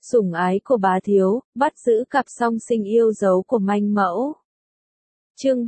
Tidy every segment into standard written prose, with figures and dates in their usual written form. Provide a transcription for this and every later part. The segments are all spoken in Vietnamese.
Sủng ái của bá thiếu, bắt giữ cặp song sinh yêu dấu của manh mẫu. Chương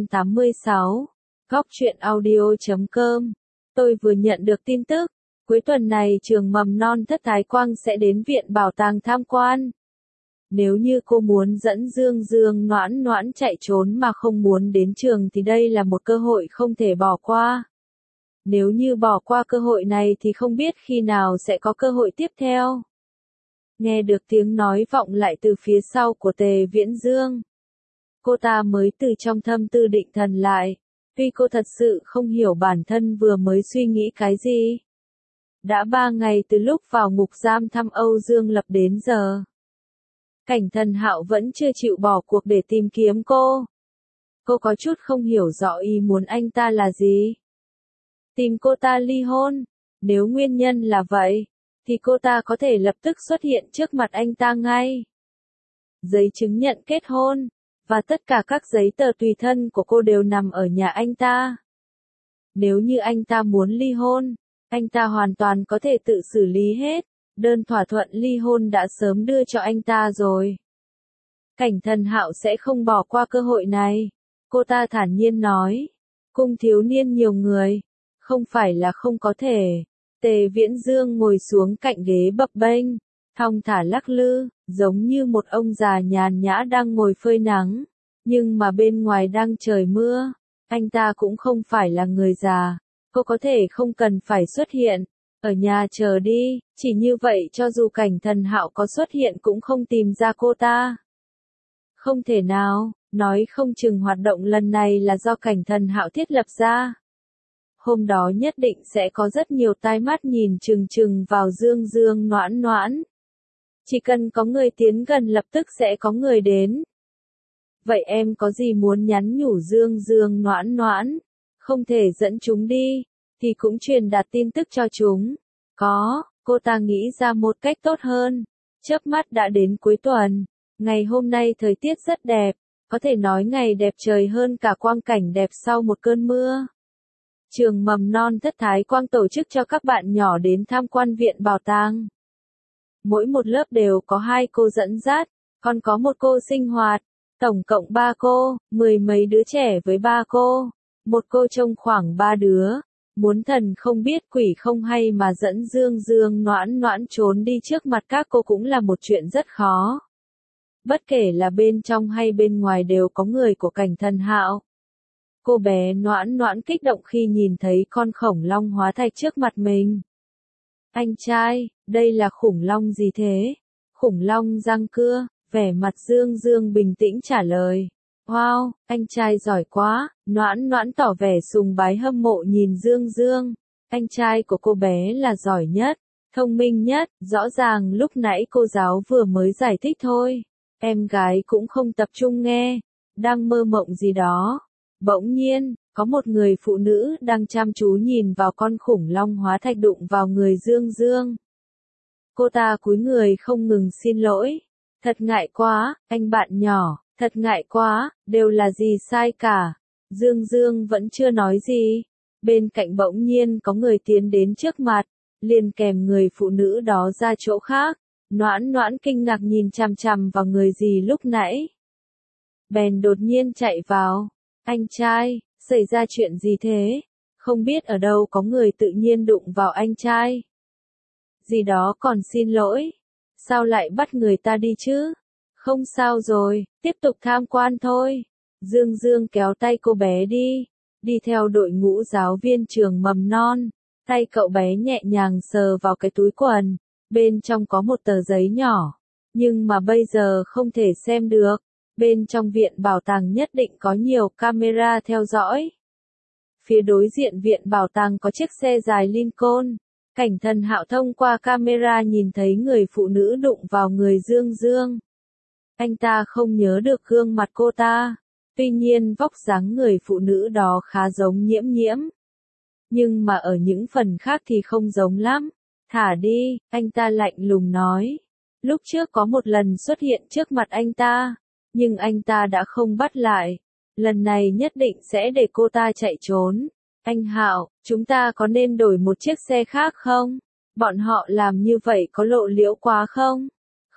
386. Góc truyện audio.com. Tôi vừa nhận được tin tức, cuối tuần này trường mầm non Thất Thái Quang sẽ đến viện bảo tàng tham quan. Nếu như cô muốn dẫn Dương Dương Noãn Noãn chạy trốn mà không muốn đến trường thì đây là một cơ hội không thể bỏ qua. Nếu như bỏ qua cơ hội này thì không biết khi nào sẽ có cơ hội tiếp theo. Nghe được tiếng nói vọng lại từ phía sau của Tề Viễn Dương. Cô ta mới từ trong thâm tư định thần lại, tuy cô thật sự không hiểu bản thân vừa mới suy nghĩ cái gì. Đã 3 ngày từ lúc vào ngục giam thăm Âu Dương Lập đến giờ. Cảnh Thần Hạo vẫn chưa chịu bỏ cuộc để tìm kiếm cô. Cô có chút không hiểu rõ ý muốn anh ta là gì. Tìm cô ta ly hôn, nếu nguyên nhân là vậy, thì cô ta có thể lập tức xuất hiện trước mặt anh ta ngay. Giấy chứng nhận kết hôn, và tất cả các giấy tờ tùy thân của cô đều nằm ở nhà anh ta. Nếu như anh ta muốn ly hôn, anh ta hoàn toàn có thể tự xử lý hết, đơn thỏa thuận ly hôn đã sớm đưa cho anh ta rồi. Cảnh Thần Hạo sẽ không bỏ qua cơ hội này, cô ta thản nhiên nói. Cung thiếu niên nhiều người, không phải là không có thể. Tề Viễn Dương ngồi xuống cạnh ghế bập bênh, thong thả lắc lư, giống như một ông già nhàn nhã đang ngồi phơi nắng, nhưng mà bên ngoài đang trời mưa. Anh ta cũng không phải là người già, cô có thể không cần phải xuất hiện, ở nhà chờ đi, chỉ như vậy cho dù Cảnh Thần Hạo có xuất hiện cũng không tìm ra cô ta. Không thể nào, nói không chừng hoạt động lần này là do Cảnh Thần Hạo thiết lập ra. Hôm đó nhất định sẽ có rất nhiều tai mắt nhìn chừng chừng vào Dương Dương Noãn Noãn. Chỉ cần có người tiến gần lập tức sẽ có người đến. Vậy em có gì muốn nhắn nhủ Dương Dương Noãn Noãn? Không thể dẫn chúng đi, thì cũng truyền đạt tin tức cho chúng. Có, cô ta nghĩ ra một cách tốt hơn. Chớp mắt đã đến cuối tuần. Ngày hôm nay thời tiết rất đẹp, có thể nói ngày đẹp trời hơn cả quang cảnh đẹp sau một cơn mưa. Trường mầm non Thất Thái Quang tổ chức cho các bạn nhỏ đến tham quan viện bảo tàng. Mỗi một lớp đều có 2 cô dẫn dắt, còn có một cô sinh hoạt, tổng cộng 3 cô, 10 mấy đứa trẻ với 3 cô, một cô trông khoảng 3 đứa. Muốn thần không biết quỷ không hay mà dẫn Dương Dương Noãn Noãn trốn đi trước mặt các cô cũng là một chuyện rất khó. Bất kể là bên trong hay bên ngoài đều có người của Cảnh Thần Hạo. Cô bé Noãn Noãn kích động khi nhìn thấy con khủng long hóa thạch trước mặt mình. Anh trai, đây là khủng long gì thế? Khủng long răng cưa, vẻ mặt Dương Dương bình tĩnh trả lời. Wow, anh trai giỏi quá, Noãn Noãn tỏ vẻ sùng bái hâm mộ nhìn Dương Dương. Anh trai của cô bé là giỏi nhất, thông minh nhất, rõ ràng lúc nãy cô giáo vừa mới giải thích thôi. Em gái cũng không tập trung nghe, đang mơ mộng gì đó. Bỗng nhiên, có một người phụ nữ đang chăm chú nhìn vào con khủng long hóa thạch đụng vào người Dương Dương. Cô ta cúi người không ngừng xin lỗi. Thật ngại quá, anh bạn nhỏ, thật ngại quá, đều là gì sai cả. Dương Dương vẫn chưa nói gì. Bên cạnh bỗng nhiên có người tiến đến trước mặt, liền kèm người phụ nữ đó ra chỗ khác. Noãn Noãn kinh ngạc nhìn chằm chằm vào người gì lúc nãy. Bèn đột nhiên chạy vào. Anh trai, xảy ra chuyện gì thế? Không biết ở đâu có người tự nhiên đụng vào anh trai. Gì đó còn xin lỗi. Sao lại bắt người ta đi chứ? Không sao rồi, tiếp tục tham quan thôi. Dương Dương kéo tay cô bé đi theo đội ngũ giáo viên trường mầm non. Tay cậu bé nhẹ nhàng sờ vào cái túi quần, bên trong có một tờ giấy nhỏ, nhưng mà bây giờ không thể xem được. Bên trong viện bảo tàng nhất định có nhiều camera theo dõi. Phía đối diện viện bảo tàng có chiếc xe dài Lincoln. Cảnh Thần Hạo thông qua camera nhìn thấy người phụ nữ đụng vào người Dương Dương. Anh ta không nhớ được gương mặt cô ta, tuy nhiên vóc dáng người phụ nữ đó khá giống Nhiễm Nhiễm. Nhưng mà ở những phần khác thì không giống lắm. Thả đi, anh ta lạnh lùng nói. Lúc trước có một lần xuất hiện trước mặt anh ta, nhưng anh ta đã không bắt lại. Lần này nhất định sẽ để cô ta chạy trốn. Anh Hạo, chúng ta có nên đổi một chiếc xe khác không? Bọn họ làm như vậy có lộ liễu quá không?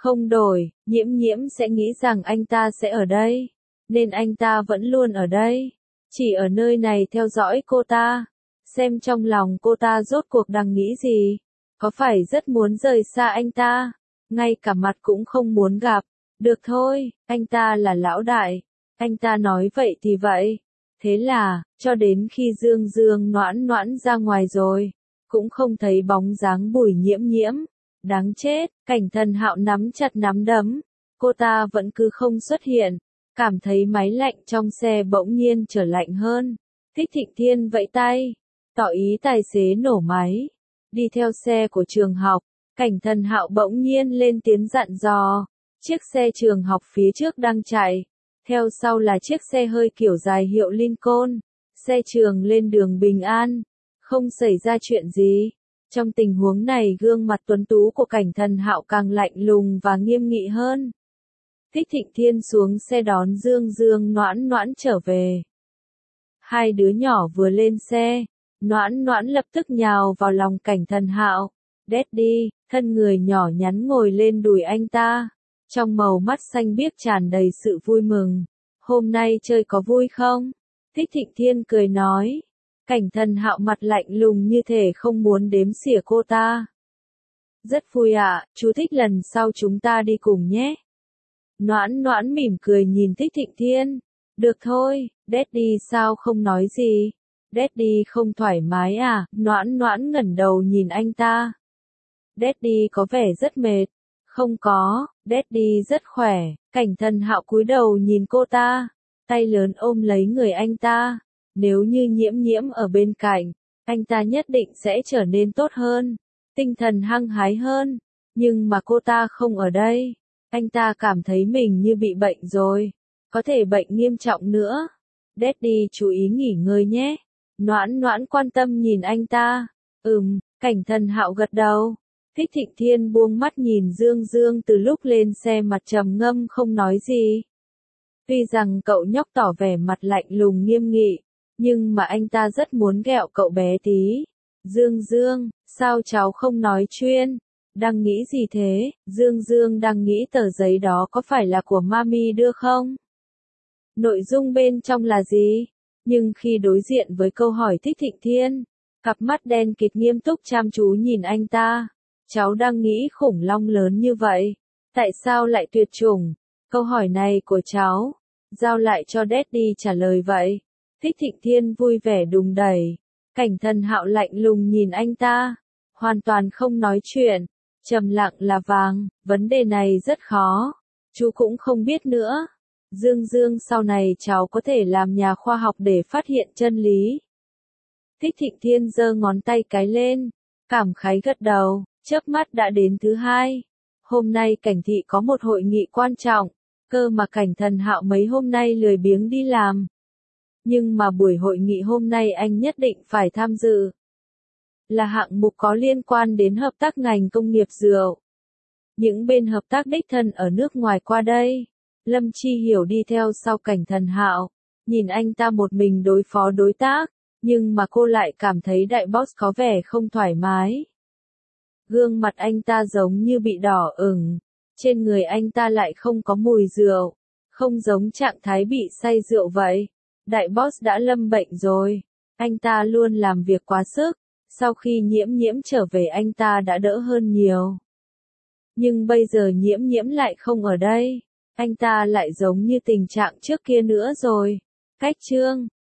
Không đổi, Nhiễm Nhiễm sẽ nghĩ rằng anh ta sẽ ở đây, nên anh ta vẫn luôn ở đây, chỉ ở nơi này theo dõi cô ta, xem trong lòng cô ta rốt cuộc đang nghĩ gì, có phải rất muốn rời xa anh ta, ngay cả mặt cũng không muốn gặp. Được thôi, anh ta là lão đại, anh ta nói vậy thì vậy. Thế là, cho đến khi Dương Dương Noãn Noãn ra ngoài rồi, cũng không thấy bóng dáng Bùi Nhiễm Nhiễm. Đáng chết, Cảnh Thần Hạo nắm chặt nắm đấm, cô ta vẫn cứ không xuất hiện, cảm thấy máy lạnh trong xe bỗng nhiên trở lạnh hơn. Thích Thịnh Thiên vẫy tay, tỏ ý tài xế nổ máy, đi theo xe của trường học. Cảnh Thần Hạo bỗng nhiên lên tiếng dặn dò, chiếc xe trường học phía trước đang chạy, theo sau là chiếc xe hơi kiểu dài hiệu Lincoln, xe trường lên đường bình an, không xảy ra chuyện gì. Trong tình huống này gương mặt tuấn tú của Cảnh Thần Hạo càng lạnh lùng và nghiêm nghị hơn. Thích Thịnh Thiên xuống xe đón Dương Dương Noãn Noãn trở về. Hai đứa nhỏ vừa lên xe, Noãn Noãn lập tức nhào vào lòng Cảnh Thần Hạo. Daddy, thân người nhỏ nhắn ngồi lên đùi anh ta, trong màu mắt xanh biếc tràn đầy sự vui mừng. Hôm nay chơi có vui không? Thích Thịnh Thiên cười nói. Cảnh Thần Hạo mặt lạnh lùng như thể không muốn đếm xỉa cô ta. Rất vui ạ, chú thích lần sau chúng ta đi cùng nhé. Noãn Noãn mỉm cười nhìn Thích Thịnh Thiên. Được thôi, Daddy sao không nói gì? Daddy không thoải mái à? Noãn Noãn ngẩng đầu nhìn anh ta. Daddy có vẻ rất mệt. Không có, Daddy rất khỏe. Cảnh Thần Hạo cúi đầu nhìn cô ta, tay lớn ôm lấy người anh ta. Nếu như Nhiễm Nhiễm ở bên cạnh, anh ta nhất định sẽ trở nên tốt hơn, tinh thần hăng hái hơn. Nhưng mà cô ta không ở đây, anh ta cảm thấy mình như bị bệnh rồi, có thể bệnh nghiêm trọng nữa. Daddy chú ý nghỉ ngơi nhé. Noãn Noãn quan tâm nhìn anh ta. Cảnh Thần Hạo gật đầu. Thích Thịnh Thiên buông mắt nhìn Dương Dương từ lúc lên xe, mặt trầm ngâm không nói gì. Tuy rằng cậu nhóc tỏ vẻ mặt lạnh lùng nghiêm nghị, nhưng mà anh ta rất muốn ghẹo cậu bé tí. Dương Dương, sao cháu không nói chuyện? Đang nghĩ gì thế? Dương Dương đang nghĩ tờ giấy đó có phải là của Mami đưa không? Nội dung bên trong là gì? Nhưng khi đối diện với câu hỏi Thích Thịnh Thiên, cặp mắt đen kịt nghiêm túc chăm chú nhìn anh ta. Cháu đang nghĩ khủng long lớn như vậy, tại sao lại tuyệt chủng? Câu hỏi này của cháu, giao lại cho Daddy trả lời vậy. Thích Thịnh Thiên vui vẻ đùng đẩy. Cảnh Thần Hạo lạnh lùng nhìn anh ta, hoàn toàn không nói chuyện, trầm lặng là vàng, vấn đề này rất khó, chú cũng không biết nữa. Dương Dương, sau này cháu có thể làm nhà khoa học để phát hiện chân lý. Thích Thịnh Thiên giơ ngón tay cái lên, cảm khái gật đầu, chớp mắt đã đến thứ hai. Hôm nay Cảnh thị có một hội nghị quan trọng, cơ mà Cảnh Thần Hạo mấy hôm nay lười biếng đi làm. Nhưng mà buổi hội nghị hôm nay anh nhất định phải tham dự. Là hạng mục có liên quan đến hợp tác ngành công nghiệp rượu. Những bên hợp tác đích thân ở nước ngoài qua đây. Lâm Chi Hiểu đi theo sau Cảnh Thần Hạo, nhìn anh ta một mình đối phó đối tác, nhưng mà cô lại cảm thấy đại boss có vẻ không thoải mái. Gương mặt anh ta giống như bị đỏ ửng, trên người anh ta lại không có mùi rượu, không giống trạng thái bị say rượu vậy. Đại boss đã lâm bệnh rồi, anh ta luôn làm việc quá sức, sau khi Nhiễm Nhiễm trở về anh ta đã đỡ hơn nhiều. Nhưng bây giờ Nhiễm Nhiễm lại không ở đây, anh ta lại giống như tình trạng trước kia nữa rồi. Cách chương